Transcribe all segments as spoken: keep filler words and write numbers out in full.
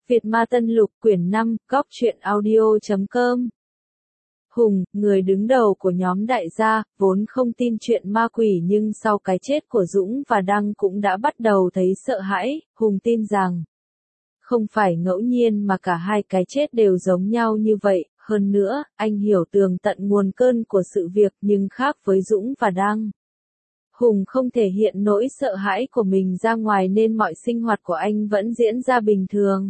Việt Ma Tân Lục quyển năm, góc truyện audio chấm com. Hùng, người đứng đầu của nhóm đại gia, vốn không tin chuyện ma quỷ nhưng sau cái chết của Dũng và Đăng cũng đã bắt đầu thấy sợ hãi. Hùng tin rằng không phải ngẫu nhiên mà cả hai cái chết đều giống nhau như vậy. Hơn nữa, anh hiểu tường tận nguồn cơn của sự việc nhưng khác với Dũng và Đăng. Hùng không thể hiện nỗi sợ hãi của mình ra ngoài nên mọi sinh hoạt của anh vẫn diễn ra bình thường.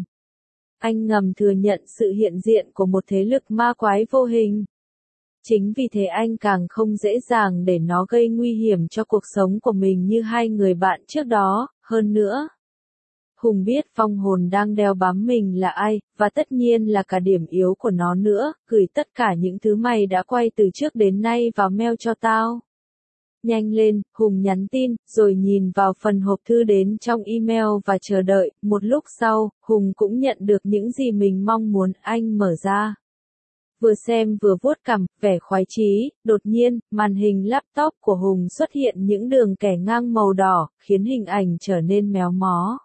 Anh ngầm thừa nhận sự hiện diện của một thế lực ma quái vô hình. Chính vì thế anh càng không dễ dàng để nó gây nguy hiểm cho cuộc sống của mình như hai người bạn trước đó. Hơn nữa, Hùng biết vong hồn đang đeo bám mình là ai, và tất nhiên là cả điểm yếu của nó nữa. Gửi tất cả những thứ mày đã quay từ trước đến nay vào mail cho tao. Nhanh lên, Hùng nhắn tin, rồi nhìn vào phần hộp thư đến trong email và chờ đợi. Một lúc sau, Hùng cũng nhận được những gì mình mong muốn. Anh mở ra. Vừa xem vừa vuốt cằm, vẻ khoái chí. Đột nhiên, màn hình laptop của Hùng xuất hiện những đường kẻ ngang màu đỏ, khiến hình ảnh trở nên méo mó.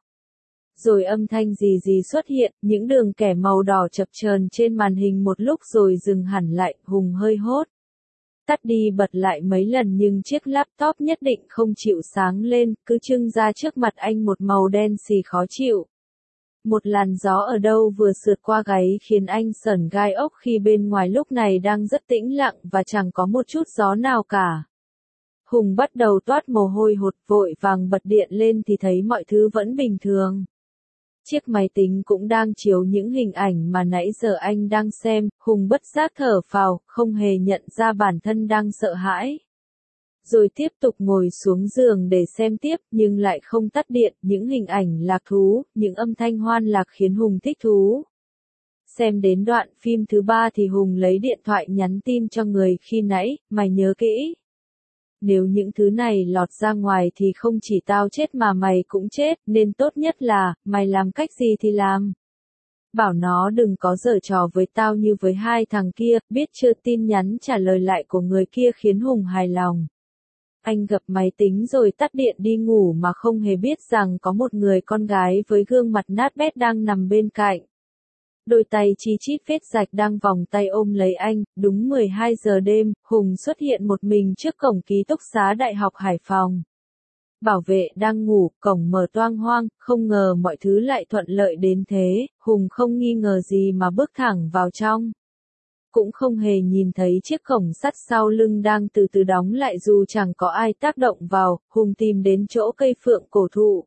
Rồi âm thanh gì gì xuất hiện, những đường kẻ màu đỏ chập chờn trên màn hình một lúc rồi dừng hẳn lại. Hùng hơi hốt. Tắt đi bật lại mấy lần nhưng chiếc laptop nhất định không chịu sáng lên, cứ trưng ra trước mặt anh một màu đen xì khó chịu. Một làn gió ở đâu vừa sượt qua gáy khiến anh sởn gai ốc khi bên ngoài lúc này đang rất tĩnh lặng và chẳng có một chút gió nào cả. Hùng bắt đầu toát mồ hôi hột, vội vàng bật điện lên thì thấy mọi thứ vẫn bình thường. Chiếc máy tính cũng đang chiếu những hình ảnh mà nãy giờ anh đang xem. Hùng bất giác thở phào, không hề nhận ra bản thân đang sợ hãi. Rồi tiếp tục ngồi xuống giường để xem tiếp, nhưng lại không tắt điện. Những hình ảnh lạc thú, những âm thanh hoan lạc khiến Hùng thích thú. Xem đến đoạn phim thứ ba thì Hùng lấy điện thoại nhắn tin cho người khi nãy, mày nhớ kỹ. Nếu những thứ này lọt ra ngoài thì không chỉ tao chết mà mày cũng chết, nên tốt nhất là, mày làm cách gì thì làm. Bảo nó đừng có giở trò với tao như với hai thằng kia, biết chưa? Tin nhắn trả lời lại của người kia khiến Hùng hài lòng. Anh gập máy tính rồi tắt điện đi ngủ mà không hề biết rằng có một người con gái với gương mặt nát bét đang nằm bên cạnh. Đôi tay chi chít vết rạch đang vòng tay ôm lấy anh. Đúng mười hai giờ đêm, Hùng xuất hiện một mình trước cổng ký túc xá Đại học Hải Phòng. Bảo vệ đang ngủ, cổng mở toang hoang, không ngờ mọi thứ lại thuận lợi đến thế. Hùng không nghi ngờ gì mà bước thẳng vào trong. Cũng không hề nhìn thấy chiếc cổng sắt sau lưng đang từ từ đóng lại dù chẳng có ai tác động vào. Hùng tìm đến chỗ cây phượng cổ thụ.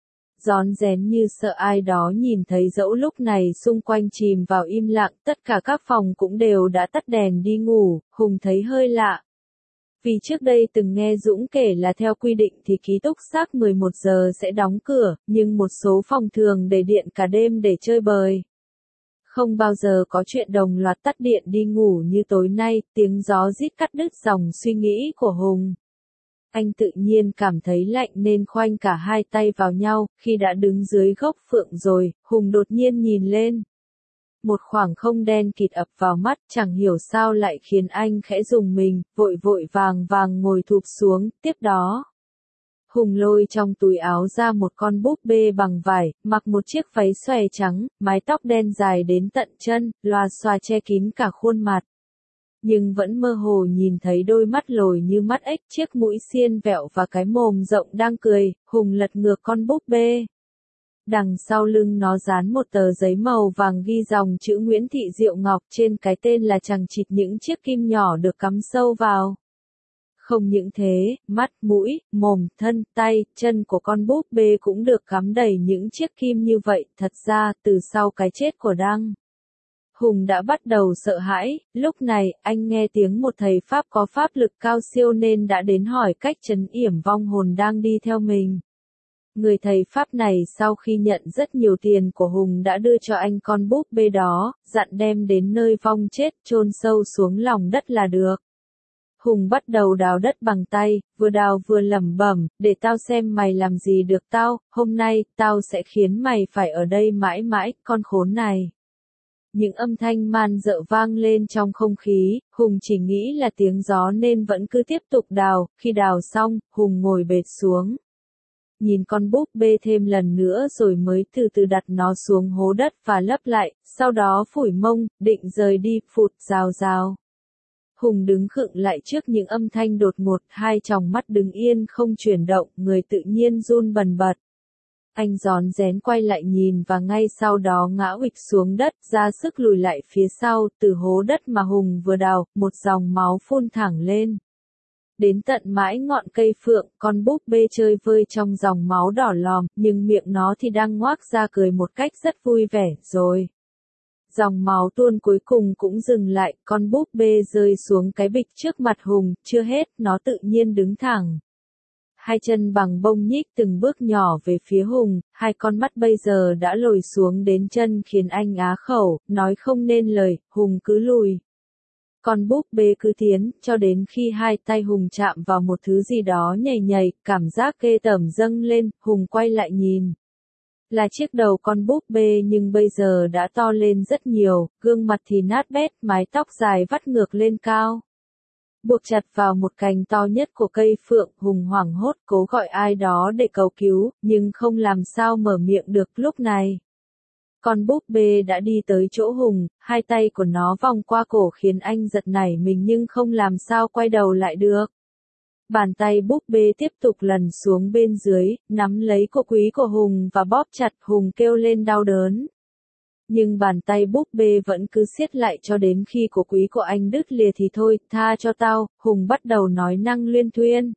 Rón rén như sợ ai đó nhìn thấy, dẫu lúc này xung quanh chìm vào im lặng, tất cả các phòng cũng đều đã tắt đèn đi ngủ. Hùng thấy hơi lạ. Vì trước đây từng nghe Dũng kể là theo quy định thì ký túc xá mười một giờ sẽ đóng cửa, nhưng một số phòng thường để điện cả đêm để chơi bời. Không bao giờ có chuyện đồng loạt tắt điện đi ngủ như tối nay. Tiếng gió rít cắt đứt dòng suy nghĩ của Hùng. Anh tự nhiên cảm thấy lạnh nên khoanh cả hai tay vào nhau. Khi đã đứng dưới gốc phượng rồi, Hùng đột nhiên nhìn lên. Một khoảng không đen kịt ập vào mắt, chẳng hiểu sao lại khiến anh khẽ rùng mình, vội vội vàng vàng ngồi thụp xuống. Tiếp đó, Hùng lôi trong túi áo ra một con búp bê bằng vải, mặc một chiếc váy xòe trắng, mái tóc đen dài đến tận chân, loà xòa che kín cả khuôn mặt. Nhưng vẫn mơ hồ nhìn thấy đôi mắt lồi như mắt ếch, chiếc mũi xiên vẹo và cái mồm rộng đang cười. Hùng lật ngược con búp bê. Đằng sau lưng nó dán một tờ giấy màu vàng ghi dòng chữ Nguyễn Thị Diệu Ngọc, trên cái tên là chằng chịt những chiếc kim nhỏ được cắm sâu vào. Không những thế, mắt, mũi, mồm, thân, tay, chân của con búp bê cũng được cắm đầy những chiếc kim như vậy. Thật ra, từ sau cái chết của Đăng, Hùng đã bắt đầu sợ hãi. Lúc này, anh nghe tiếng một thầy Pháp có pháp lực cao siêu nên đã đến hỏi cách trấn yểm vong hồn đang đi theo mình. Người thầy Pháp này sau khi nhận rất nhiều tiền của Hùng đã đưa cho anh con búp bê đó, dặn đem đến nơi vong chết, chôn sâu xuống lòng đất là được. Hùng bắt đầu đào đất bằng tay, vừa đào vừa lẩm bẩm, để tao xem mày làm gì được tao, hôm nay, tao sẽ khiến mày phải ở đây mãi mãi, con khốn này. Những âm thanh man dợ vang lên trong không khí. Hùng chỉ nghĩ là tiếng gió nên vẫn cứ tiếp tục đào. Khi đào xong, Hùng ngồi bệt xuống. nhìn con búp bê thêm lần nữa rồi mới từ từ đặt nó xuống hố đất và lấp lại, sau đó phủi mông, định rời đi, phụt, rào rào. Hùng đứng khựng lại trước những âm thanh đột ngột, hai tròng mắt đứng yên không chuyển động, người tự nhiên run bần bật. Anh rón rén quay lại nhìn và ngay sau đó ngã uịch xuống đất, ra sức lùi lại phía sau, từ hố đất mà Hùng vừa đào, một dòng máu phun thẳng lên. Đến tận mãi ngọn cây phượng, con búp bê chơi vơi trong dòng máu đỏ lòm, nhưng miệng nó thì đang ngoác ra cười một cách rất vui vẻ, rồi. Dòng máu tuôn cuối cùng cũng dừng lại, con búp bê rơi xuống cái bịch trước mặt Hùng, chưa hết, nó tự nhiên đứng thẳng. Hai chân bằng bông nhích từng bước nhỏ về phía Hùng, hai con mắt bây giờ đã lồi xuống đến chân khiến anh á khẩu, nói không nên lời, Hùng cứ lùi. Con búp bê cứ tiến, cho đến khi hai tay Hùng chạm vào một thứ gì đó nhầy nhầy, cảm giác ghê tởm dâng lên, Hùng quay lại nhìn. Là chiếc đầu con búp bê nhưng bây giờ đã to lên rất nhiều, gương mặt thì nát bét, mái tóc dài vắt ngược lên cao. Buộc chặt vào một cành to nhất của cây phượng, Hùng hoảng hốt cố gọi ai đó để cầu cứu, nhưng không làm sao mở miệng được lúc này. Con búp bê đã đi tới chỗ Hùng, hai tay của nó vòng qua cổ khiến anh giật nảy mình nhưng không làm sao quay đầu lại được. Bàn tay búp bê tiếp tục lần xuống bên dưới, nắm lấy cổ quý của Hùng và bóp chặt, Hùng kêu lên đau đớn. Nhưng bàn tay búp bê vẫn cứ siết lại cho đến khi cổ quý của anh đứt lìa thì thôi, tha cho tao, Hùng bắt đầu nói năng luyên thuyên.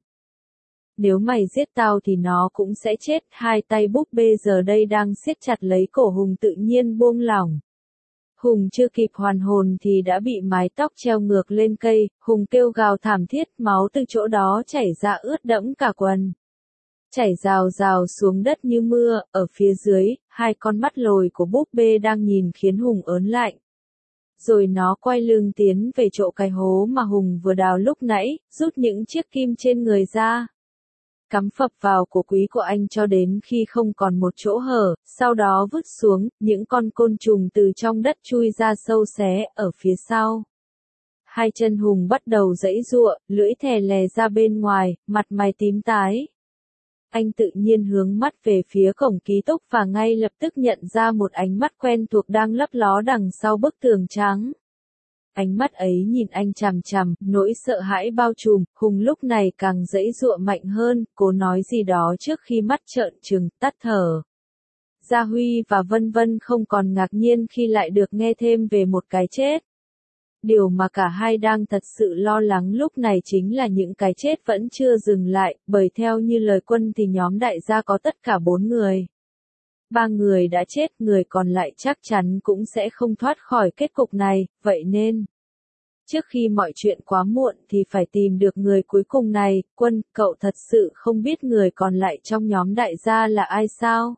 Nếu mày giết tao thì nó cũng sẽ chết, hai tay búp bê giờ đây đang siết chặt lấy cổ Hùng tự nhiên buông lỏng. Hùng chưa kịp hoàn hồn thì đã bị mái tóc treo ngược lên cây, Hùng kêu gào thảm thiết, máu từ chỗ đó chảy ra ướt đẫm cả quần. Chảy rào rào xuống đất như mưa, ở phía dưới, hai con mắt lồi của búp bê đang nhìn khiến Hùng ớn lạnh. Rồi nó quay lưng tiến về chỗ cái hố mà Hùng vừa đào lúc nãy, rút những chiếc kim trên người ra. Cắm phập vào cổ quý của anh cho đến khi không còn một chỗ hở, sau đó vứt xuống, những con côn trùng từ trong đất chui ra sâu xé, ở phía sau. Hai chân Hùng bắt đầu giãy giụa, lưỡi thè lè ra bên ngoài, mặt mày tím tái. Anh tự nhiên hướng mắt về phía cổng ký túc và ngay lập tức nhận ra một ánh mắt quen thuộc đang lấp ló đằng sau bức tường trắng. Ánh mắt ấy nhìn anh chằm chằm, nỗi sợ hãi bao trùm, Hùng lúc này càng giãy giụa mạnh hơn, cố nói gì đó trước khi mắt trợn trừng, tắt thở. Gia Huy và Vân Vân không còn ngạc nhiên khi lại được nghe thêm về một cái chết. Điều mà cả hai đang thật sự lo lắng lúc này chính là những cái chết vẫn chưa dừng lại, bởi theo như lời Quân thì nhóm đại gia có tất cả bốn người. Ba người đã chết, người còn lại chắc chắn cũng sẽ không thoát khỏi kết cục này, vậy nên, trước khi mọi chuyện quá muộn thì phải tìm được người cuối cùng này. Quân, cậu thật sự không biết người còn lại trong nhóm đại gia là ai sao?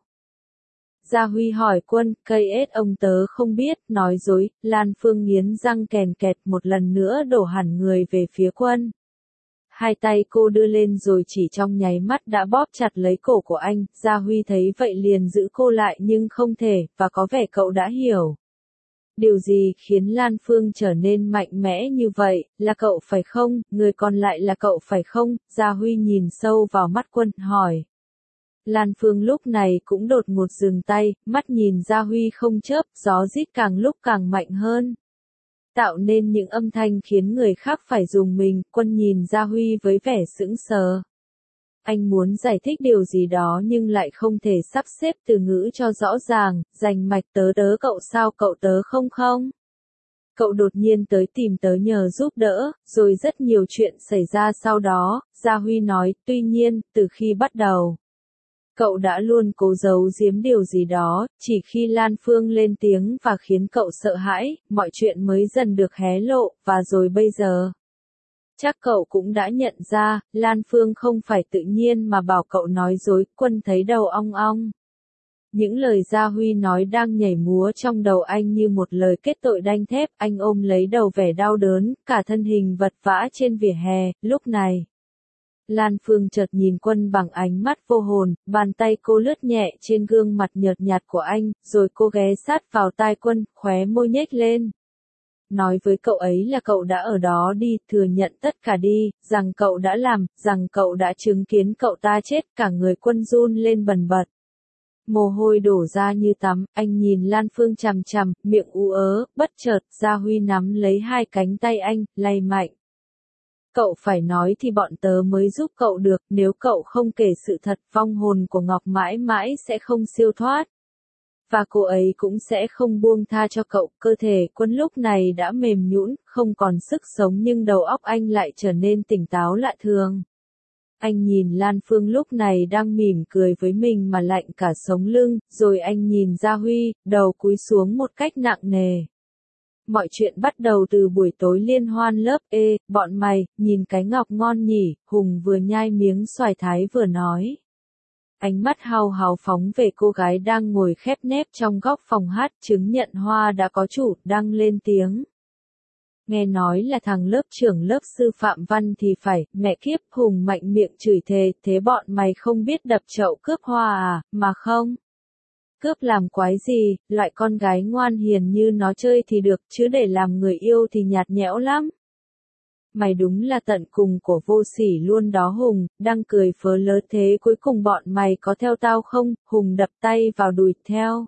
Gia Huy hỏi Quân, cây ết ông tớ không biết, nói dối, Lan Phương nghiến răng kèn kẹt một lần nữa đổ hẳn người về phía Quân. Hai tay cô đưa lên rồi chỉ trong nháy mắt đã bóp chặt lấy cổ của anh, Gia Huy thấy vậy liền giữ cô lại nhưng không thể, và có vẻ cậu đã hiểu. Điều gì khiến Lan Phương trở nên mạnh mẽ như vậy, là cậu phải không, người còn lại là cậu phải không? Gia Huy nhìn sâu vào mắt Quân, hỏi. Lan Phương lúc này cũng đột ngột dừng tay, mắt nhìn Gia Huy không chớp, gió rít càng lúc càng mạnh hơn. Tạo nên những âm thanh khiến người khác phải rùng mình, Quân nhìn Gia Huy với vẻ sững sờ. Anh muốn giải thích điều gì đó nhưng lại không thể sắp xếp từ ngữ cho rõ ràng, rành mạch tớ tớ cậu sao cậu tớ không không? Cậu đột nhiên tới tìm tớ nhờ giúp đỡ, rồi rất nhiều chuyện xảy ra sau đó, Gia Huy nói, tuy nhiên, từ khi bắt đầu. Cậu đã luôn cố giấu giếm điều gì đó, chỉ khi Lan Phương lên tiếng và khiến cậu sợ hãi, mọi chuyện mới dần được hé lộ, và rồi bây giờ. Chắc cậu cũng đã nhận ra, Lan Phương không phải tự nhiên mà bảo cậu nói dối, Quân thấy đầu ong ong. Những lời Gia Huy nói đang nhảy múa trong đầu anh như một lời kết tội đanh thép, anh ôm lấy đầu vẻ đau đớn, cả thân hình vật vã trên vỉa hè, lúc này. Lan Phương chợt nhìn Quân bằng ánh mắt vô hồn, bàn tay cô lướt nhẹ trên gương mặt nhợt nhạt của anh, rồi cô ghé sát vào tai Quân, khóe môi nhếch lên. nói với cậu ấy là cậu đã ở đó đi, thừa nhận tất cả đi, rằng cậu đã làm, rằng cậu đã chứng kiến cậu ta chết, cả người Quân run lên bần bật. Mồ hôi đổ ra như tắm, anh nhìn Lan Phương chằm chằm, miệng ú ớ, bất chợt, Gia Huy nắm lấy hai cánh tay anh, lay mạnh. Cậu phải nói thì bọn tớ mới giúp cậu được, nếu cậu không kể sự thật, vong hồn của Ngọc mãi mãi sẽ không siêu thoát. Và cô ấy cũng sẽ không buông tha cho cậu, cơ thể Quân lúc này đã mềm nhũn, không còn sức sống nhưng đầu óc anh lại trở nên tỉnh táo lạ thường. Anh nhìn Lan Phương lúc này đang mỉm cười với mình mà lạnh cả sống lưng, rồi anh nhìn Gia Huy, đầu cúi xuống một cách nặng nề. Mọi chuyện bắt đầu từ buổi tối liên hoan lớp E, bọn mày, nhìn cái ngọc ngon nhỉ, Hùng vừa nhai miếng xoài thái vừa nói. Ánh mắt hao háo phóng về cô gái đang ngồi khép nép trong góc phòng hát, chứng nhận hoa đã có chủ, đang lên tiếng. Nghe nói là thằng lớp trưởng lớp sư phạm văn thì phải, mẹ kiếp, Hùng mạnh miệng chửi thề, thế bọn mày không biết đập chậu cướp hoa à, mà không. Cướp làm quái gì, loại con gái ngoan hiền như nó chơi thì được, chứ để làm người yêu thì nhạt nhẽo lắm. Mày đúng là tận cùng của vô sỉ luôn đó Hùng, đang cười phớ lớ thế cuối cùng bọn mày có theo tao không, Hùng đập tay vào đùi theo.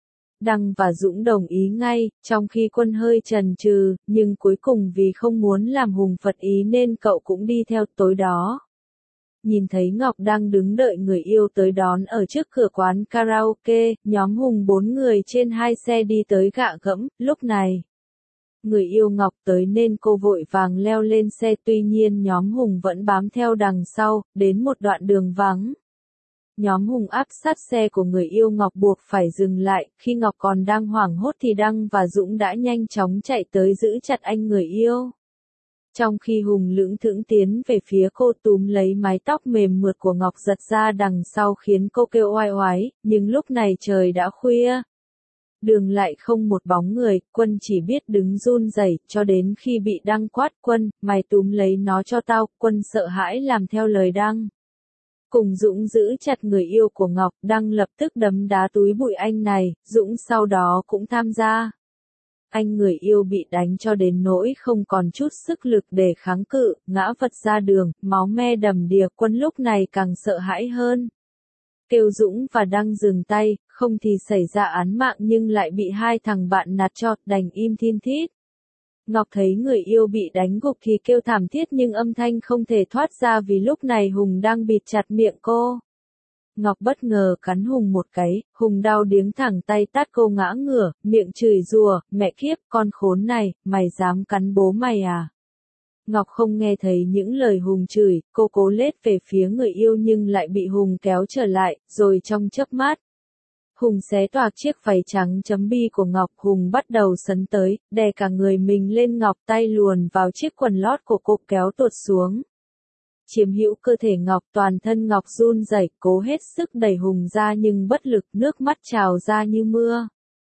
Đăng và Dũng đồng ý ngay, trong khi Quân hơi chần chừ, nhưng cuối cùng vì không muốn làm Hùng phật ý nên cậu cũng đi theo tối đó. Nhìn thấy Ngọc đang đứng đợi người yêu tới đón ở trước cửa quán karaoke, nhóm Hùng bốn người trên hai xe đi tới gạ gẫm, lúc này. Người yêu Ngọc tới nên cô vội vàng leo lên xe, tuy nhiên nhóm Hùng vẫn bám theo đằng sau, đến một đoạn đường vắng. Nhóm Hùng áp sát xe của người yêu Ngọc buộc phải dừng lại, khi Ngọc còn đang hoảng hốt thì Đăng và Dũng đã nhanh chóng chạy tới giữ chặt anh người yêu. Trong khi Hùng lững thững tiến về phía cô túm lấy mái tóc mềm mượt của Ngọc giật ra đằng sau khiến cô kêu oai oái, nhưng lúc này trời đã khuya. Đường lại không một bóng người, Quân chỉ biết đứng run rẩy cho đến khi bị Đăng quát Quân, mày túm lấy nó cho tao, Quân sợ hãi làm theo lời Đăng. Cùng Dũng giữ chặt người yêu của Ngọc, Đăng lập tức đấm đá túi bụi anh này, Dũng sau đó cũng tham gia. Anh người yêu bị đánh cho đến nỗi không còn chút sức lực để kháng cự, ngã vật ra đường, máu me đầm đìa, Quân lúc này càng sợ hãi hơn. Kêu Dũng và Đăng dừng tay, không thì xảy ra án mạng nhưng lại bị hai thằng bạn nạt cho, đành im thin thít. Ngọc thấy người yêu bị đánh gục thì kêu thảm thiết nhưng âm thanh không thể thoát ra vì lúc này Hùng đang bịt chặt miệng cô. Ngọc bất ngờ cắn Hùng một cái, Hùng đau điếng thẳng tay tát cô ngã ngửa, miệng chửi rủa, mẹ kiếp, con khốn này, mày dám cắn bố mày à? Ngọc không nghe thấy những lời Hùng chửi, cô cố lết về phía người yêu nhưng lại bị Hùng kéo trở lại, rồi trong chớp mắt. Hùng xé toạc chiếc váy trắng chấm bi của Ngọc, Hùng bắt đầu sấn tới, đè cả người mình lên Ngọc, tay luồn vào chiếc quần lót của cô kéo tuột xuống. Chiếm hữu cơ thể Ngọc, toàn thân Ngọc run rẩy, cố hết sức đẩy Hùng ra nhưng bất lực, nước mắt trào ra như mưa.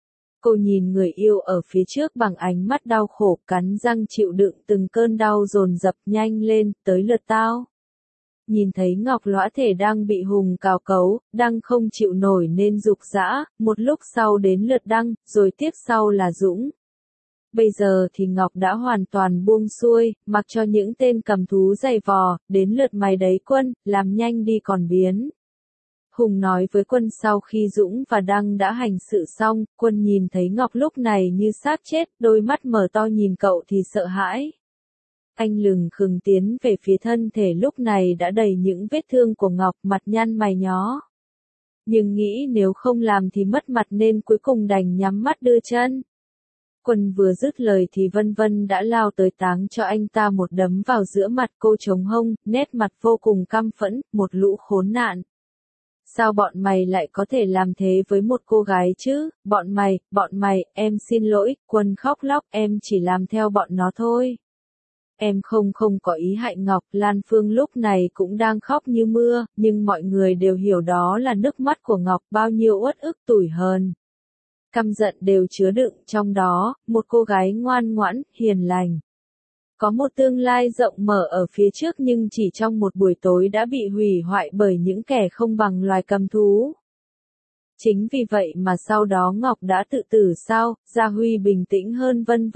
Cô nhìn người yêu ở phía trước bằng ánh mắt đau khổ, cắn răng chịu đựng từng cơn đau dồn dập, nhanh lên, tới lượt tao. Nhìn thấy Ngọc lõa thể đang bị Hùng cào cấu, Đăng không chịu nổi nên rục rã, một lúc sau đến lượt Đăng, rồi tiếp sau là Dũng. Bây giờ thì Ngọc đã hoàn toàn buông xuôi, mặc cho những tên cầm thú giày vò, đến lượt mày đấy Quân, làm nhanh đi còn biến. Hùng nói với Quân sau khi Dũng và Đăng đã hành sự xong, Quân nhìn thấy Ngọc lúc này như xác chết, đôi mắt mở to nhìn cậu thì sợ hãi. Anh lừng khừng tiến về phía thân thể lúc này đã đầy những vết thương của Ngọc, mặt nhăn mày nhó. Nhưng nghĩ nếu không làm thì mất mặt nên cuối cùng đành nhắm mắt đưa chân. Quân vừa dứt lời thì Vân Vân đã lao tới táng cho anh ta một đấm vào giữa mặt cô trống hông, nét mặt vô cùng căm phẫn, một lũ khốn nạn. Sao bọn mày lại có thể làm thế với một cô gái chứ, bọn mày, bọn mày, em xin lỗi, Quân khóc lóc, em chỉ làm theo bọn nó thôi. Em không không có ý hại Ngọc, Lan Phương lúc này cũng đang khóc như mưa, nhưng mọi người đều hiểu đó là nước mắt của Ngọc, bao nhiêu uất ức tủi hờn. Căm giận đều chứa đựng trong đó, một cô gái ngoan ngoãn, hiền lành. Có một tương lai rộng mở ở phía trước nhưng chỉ trong một buổi tối đã bị hủy hoại bởi những kẻ không bằng loài cầm thú. Chính vì vậy mà sau đó Ngọc đã tự tử sao, Gia Huy bình tĩnh hơn Vân Vân,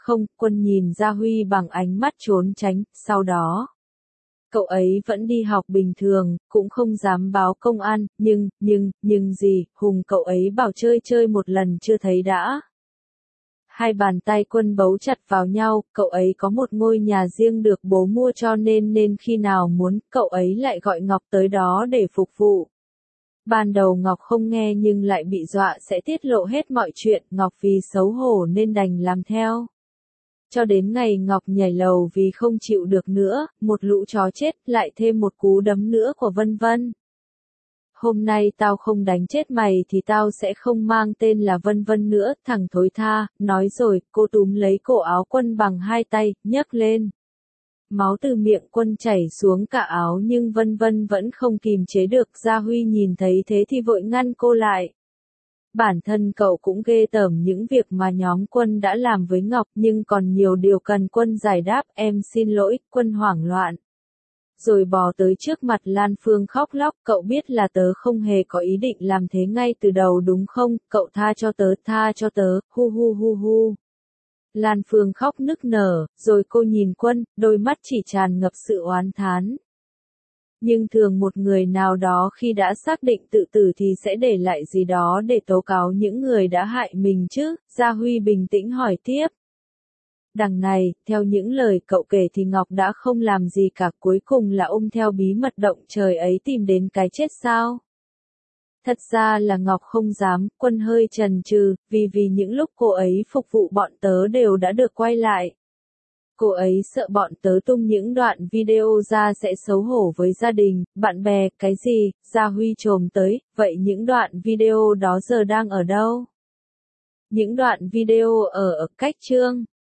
Không, Quân nhìn Gia Huy bằng ánh mắt trốn tránh, sau đó. Cậu ấy vẫn đi học bình thường, cũng không dám báo công an, nhưng, nhưng, nhưng gì, Hùng cậu ấy bảo chơi chơi một lần chưa thấy đã. Hai bàn tay Quân bấu chặt vào nhau, cậu ấy có một ngôi nhà riêng được bố mua cho nên nên khi nào muốn, cậu ấy lại gọi Ngọc tới đó để phục vụ. Ban đầu Ngọc không nghe nhưng lại bị dọa sẽ tiết lộ hết mọi chuyện, Ngọc vì xấu hổ nên đành làm theo. Cho đến ngày Ngọc nhảy lầu vì không chịu được nữa, một lũ chó chết, lại thêm một cú đấm nữa của Vân Vân. Hôm nay tao không đánh chết mày thì tao sẽ không mang tên là Vân Vân nữa, thằng thối tha, nói rồi, cô túm lấy cổ áo Quân bằng hai tay, nhấc lên. Máu từ miệng Quân chảy xuống cả áo nhưng Vân Vân vẫn không kìm chế được, Gia Huy nhìn thấy thế thì vội ngăn cô lại. Bản thân cậu cũng ghê tởm những việc mà nhóm Quân đã làm với Ngọc nhưng còn nhiều điều cần Quân giải đáp, em xin lỗi, Quân hoảng loạn. Rồi bò tới trước mặt Lan Phương khóc lóc, cậu biết là tớ không hề có ý định làm thế ngay từ đầu đúng không, cậu tha cho tớ, tha cho tớ, hu hu hu hu. Lan Phương khóc nức nở, rồi cô nhìn Quân, đôi mắt chỉ tràn ngập sự oán thán. Nhưng thường một người nào đó khi đã xác định tự tử thì sẽ để lại gì đó để tố cáo những người đã hại mình chứ, Gia Huy bình tĩnh hỏi tiếp. Đằng này, theo những lời cậu kể thì Ngọc đã không làm gì cả, cuối cùng là ôm theo bí mật động trời ấy tìm đến cái chết sao? Thật ra là Ngọc không dám, Quân hơi chần chừ, vì vì những lúc cô ấy phục vụ bọn tớ đều đã được quay lại. Cô ấy sợ bọn tớ tung những đoạn video ra sẽ xấu hổ với gia đình, bạn bè, cái gì, Gia Huy chồm tới, vậy những đoạn video đó giờ đang ở đâu? Những đoạn video ở ở cách chương.